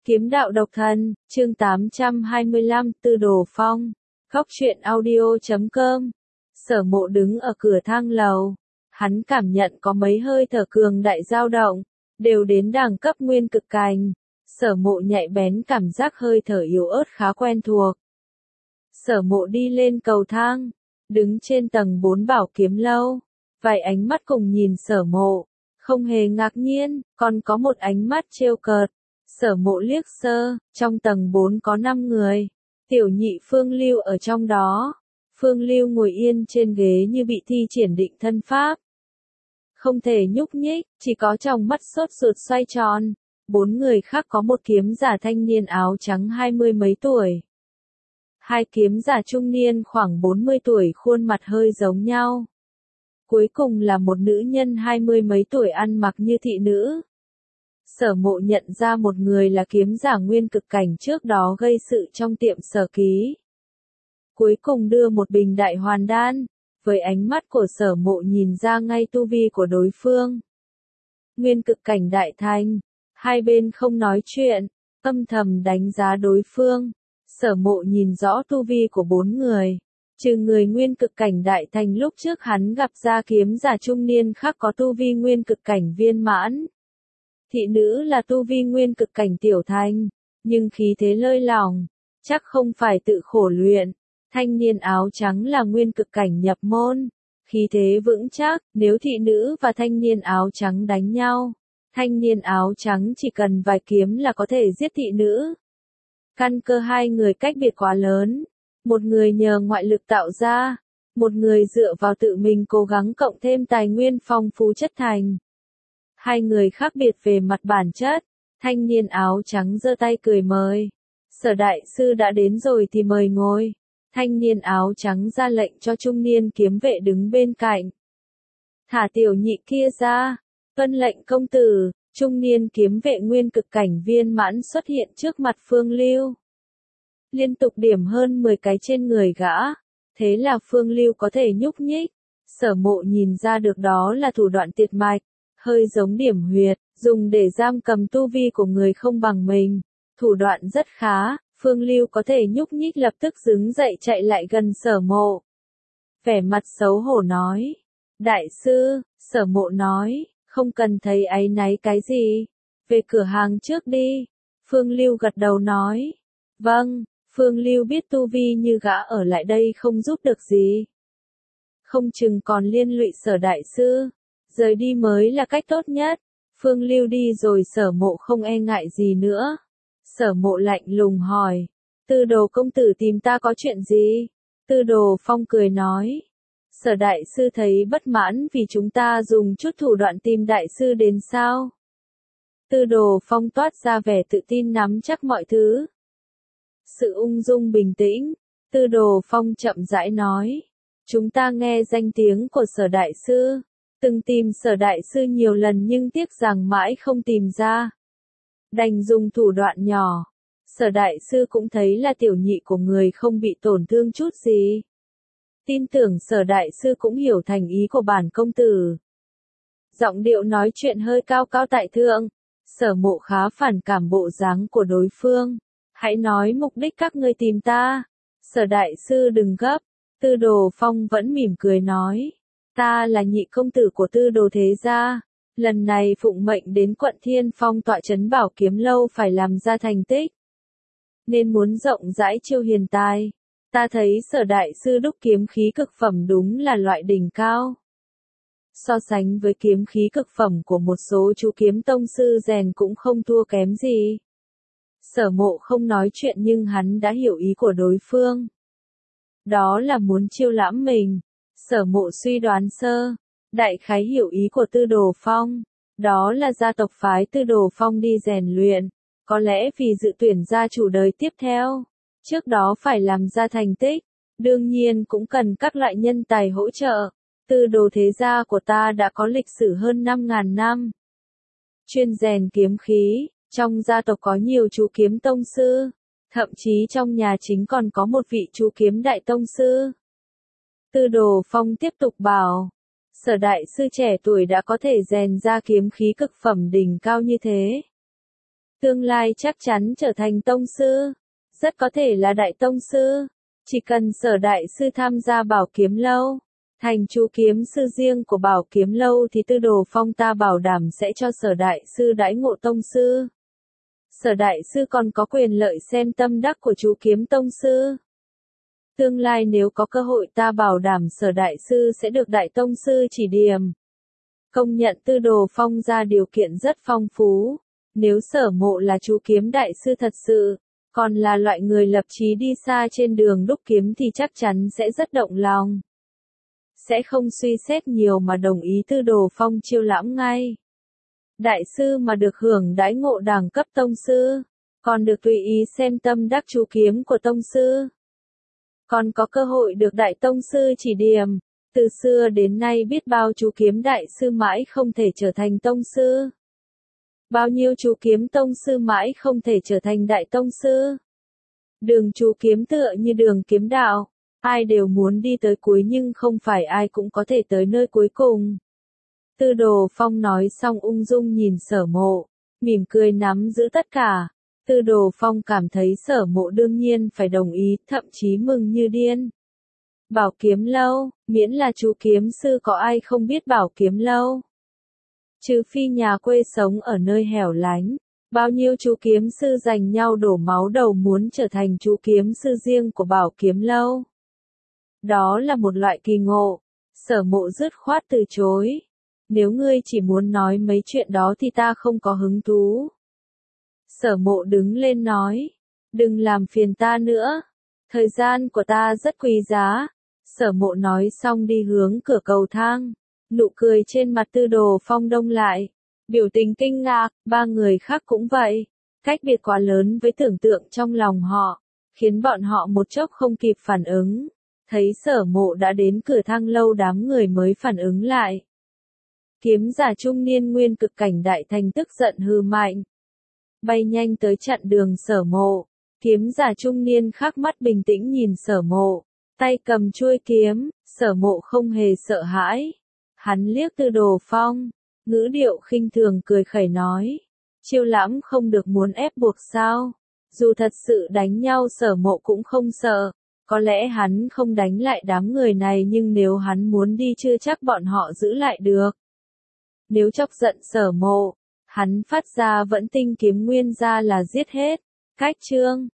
Kiếm đạo độc thân, chương 825, Tư Đồ Phong. Góc truyện audio.com. Sở Mộ đứng ở cửa thang lầu. Hắn cảm nhận có mấy hơi thở cường đại dao động, đều đến đẳng cấp nguyên cực cảnh. Sở Mộ nhạy bén cảm giác hơi thở yếu ớt khá quen thuộc. Sở Mộ đi lên cầu thang, đứng trên tầng 4 Bảo Kiếm lâu. Vài ánh mắt cùng nhìn Sở Mộ, không hề ngạc nhiên, còn có một ánh mắt trêu cợt. Sở Mộ liếc sơ, trong tầng 4 có 5 người. Tiểu nhị Phương Lưu ở trong đó. Phương Lưu ngồi yên trên ghế như bị thi triển định thân pháp. Không thể nhúc nhích, chỉ có trong mắt sốt ruột xoay tròn. 4 người khác có một kiếm giả thanh niên áo trắng 20 mấy tuổi. Hai kiếm giả trung niên khoảng 40 tuổi khuôn mặt hơi giống nhau. Cuối cùng là một nữ nhân 20 mấy tuổi ăn mặc như thị nữ. Sở Mộ nhận ra một người là kiếm giả nguyên cực cảnh trước đó gây sự trong tiệm Sở Ký. Cuối cùng đưa một bình đại hoàn đan, với ánh mắt của Sở Mộ nhìn ra ngay tu vi của đối phương. Nguyên cực cảnh đại thành, hai bên không nói chuyện, âm thầm đánh giá đối phương. Sở Mộ nhìn rõ tu vi của 4 người. Trừ người nguyên cực cảnh đại thành lúc trước hắn gặp ra kiếm giả trung niên khác có tu vi nguyên cực cảnh viên mãn. Thị nữ là tu vi nguyên cực cảnh tiểu thành, nhưng khí thế lơi lỏng, chắc không phải tự khổ luyện. Thanh niên áo trắng là nguyên cực cảnh nhập môn, khí thế vững chắc. Nếu thị nữ và thanh niên áo trắng đánh nhau, thanh niên áo trắng chỉ cần vài kiếm là có thể giết thị nữ. Căn cơ hai người cách biệt quá lớn, một người nhờ ngoại lực tạo ra, một người dựa vào tự mình cố gắng cộng thêm tài nguyên phong phú chất thành. Hai người khác biệt về mặt bản chất. Thanh niên áo trắng giơ tay cười mời. Sở đại sư đã đến rồi thì mời ngồi. Thanh niên áo trắng ra lệnh cho trung niên kiếm vệ đứng bên cạnh. Thả tiểu nhị kia ra. Tuân lệnh công tử. Trung niên kiếm vệ nguyên cực cảnh viên mãn xuất hiện trước mặt Phương Lưu. Liên tục điểm hơn 10 cái trên người gã. Thế là Phương Lưu có thể nhúc nhích. Sở Mộ nhìn ra được đó là thủ đoạn tiệt mạch. Hơi giống điểm huyệt, dùng để giam cầm tu vi của người không bằng mình. Thủ đoạn rất khá, Phương Lưu có thể nhúc nhích lập tức đứng dậy chạy lại gần Sở Mộ. Vẻ mặt xấu hổ nói. Đại sư, Sở Mộ nói, không cần thấy áy náy cái gì. Về cửa hàng trước đi. Phương Lưu gật đầu nói. Vâng, Phương Lưu biết tu vi như gã ở lại đây không giúp được gì. Không chừng còn liên lụy Sở đại sư. Rời đi mới là cách tốt nhất. Phương Lưu đi rồi Sở Mộ không e ngại gì nữa. Sở Mộ lạnh lùng hỏi. Tư Đồ công tử tìm ta có chuyện gì? Tư Đồ Phong cười nói. Sở đại sư thấy bất mãn vì chúng ta dùng chút thủ đoạn tìm đại sư đến sao? Tư Đồ Phong toát ra vẻ tự tin nắm chắc mọi thứ. Sự ung dung bình tĩnh. Tư Đồ Phong chậm rãi nói. Chúng ta nghe danh tiếng của Sở đại sư. Từng tìm Sở đại sư nhiều lần nhưng tiếc rằng mãi không tìm ra. Đành dùng thủ đoạn nhỏ. Sở đại sư cũng thấy là tiểu nhị của người không bị tổn thương chút gì. Tin tưởng Sở đại sư cũng hiểu thành ý của bản công tử. Giọng điệu nói chuyện hơi cao cao tại thượng. Sở Mộ khá phản cảm bộ dáng của đối phương. Hãy nói mục đích các ngươi tìm ta. Sở đại sư đừng gấp. Tư Đồ Phong vẫn mỉm cười nói. Ta là nhị công tử của Tư Đồ thế gia. Lần này phụng mệnh đến quận Thiên Phong tọa trấn Bảo Kiếm lâu phải làm ra thành tích. Nên muốn rộng rãi chiêu hiền tài. Ta thấy Sở đại sư đúc kiếm khí cực phẩm đúng là loại đỉnh cao. So sánh với kiếm khí cực phẩm của một số chú kiếm tông sư rèn cũng không thua kém gì. Sở Mộ không nói chuyện nhưng hắn đã hiểu ý của đối phương. Đó là muốn chiêu lãm mình. Sở Mộ suy đoán sơ, đại khái hiểu ý của Tư Đồ Phong. Đó là gia tộc phái Tư Đồ Phong đi rèn luyện. Có lẽ vì dự tuyển gia chủ đời tiếp theo. Trước đó phải làm ra thành tích. Đương nhiên cũng cần các loại nhân tài hỗ trợ. Tư Đồ thế gia của ta đã có lịch sử hơn 5.000 năm. Chuyên rèn kiếm khí. Trong gia tộc có nhiều chú kiếm tông sư. Thậm chí trong nhà chính còn có một vị chú kiếm đại tông sư. Tư Đồ Phong tiếp tục bảo. Sở đại sư trẻ tuổi đã có thể rèn ra kiếm khí cực phẩm đỉnh cao như thế. Tương lai chắc chắn trở thành tông sư. Rất có thể là đại tông sư. Chỉ cần Sở đại sư tham gia Bảo Kiếm Lâu, thành chú kiếm sư riêng của Bảo Kiếm Lâu thì Tư Đồ Phong ta bảo đảm sẽ cho Sở đại sư đãi ngộ tông sư. Sở đại sư còn có quyền lợi xem tâm đắc của chú kiếm tông sư. Tương lai nếu có cơ hội ta bảo đảm Sở đại sư sẽ được đại tông sư chỉ điểm. Công nhận Tư Đồ Phong ra điều kiện rất phong phú. Nếu Sở Mộ là chú kiếm đại sư thật sự, còn là loại người lập chí đi xa trên đường đúc kiếm thì chắc chắn sẽ rất động lòng. Sẽ không suy xét nhiều mà đồng ý Tư Đồ Phong chiêu lãm ngay. Đại sư mà được hưởng đãi ngộ đẳng cấp tông sư, còn được tùy ý xem tâm đắc chú kiếm của tông sư. Còn có cơ hội được đại tông sư chỉ điểm. Từ xưa đến nay biết bao chú kiếm đại sư mãi không thể trở thành tông sư. Bao nhiêu chú kiếm tông sư mãi không thể trở thành đại tông sư. Đường chú kiếm tựa như đường kiếm đạo, ai đều muốn đi tới cuối nhưng không phải ai cũng có thể tới nơi cuối cùng. Tư Đồ Phong nói xong ung dung nhìn Sở Mộ, mỉm cười nắm giữ tất cả. Tư Đồ Phong cảm thấy Sở Mộ đương nhiên phải đồng ý, thậm chí mừng như điên. Bảo Kiếm Lâu, miễn là chú kiếm sư có ai không biết Bảo Kiếm Lâu. Trừ phi nhà quê sống ở nơi hẻo lánh, bao nhiêu chú kiếm sư giành nhau đổ máu đầu muốn trở thành chú kiếm sư riêng của Bảo Kiếm Lâu. Đó là một loại kỳ ngộ. Sở Mộ dứt khoát từ chối. Nếu ngươi chỉ muốn nói mấy chuyện đó thì ta không có hứng thú. Sở Mộ đứng lên nói, đừng làm phiền ta nữa. Thời gian của ta rất quý giá. Sở Mộ nói xong đi hướng cửa cầu thang. Nụ cười trên mặt Tư Đồ Phong đông lại. Biểu tình kinh ngạc, ba người khác cũng vậy. Cách biệt quá lớn với tưởng tượng trong lòng họ, khiến bọn họ một chốc không kịp phản ứng. Thấy Sở Mộ đã đến cửa thang lâu đám người mới phản ứng lại. Kiếm giả trung niên nguyên cực cảnh đại thành tức giận hừ mạnh. Bay nhanh tới chặn đường Sở Mộ. Kiếm giả trung niên khắc mắt bình tĩnh nhìn Sở Mộ. Tay cầm chuôi kiếm, Sở Mộ không hề sợ hãi. Hắn liếc Tư Đồ Phong, ngữ điệu khinh thường cười khẩy nói. Chiêu lãm không được muốn ép buộc sao? Dù thật sự đánh nhau Sở Mộ cũng không sợ. Có lẽ hắn không đánh lại đám người này nhưng nếu hắn muốn đi chưa chắc bọn họ giữ lại được. Nếu chọc giận Sở Mộ, hắn phát ra vẫn tinh kiếm nguyên ra là giết hết. Cách chương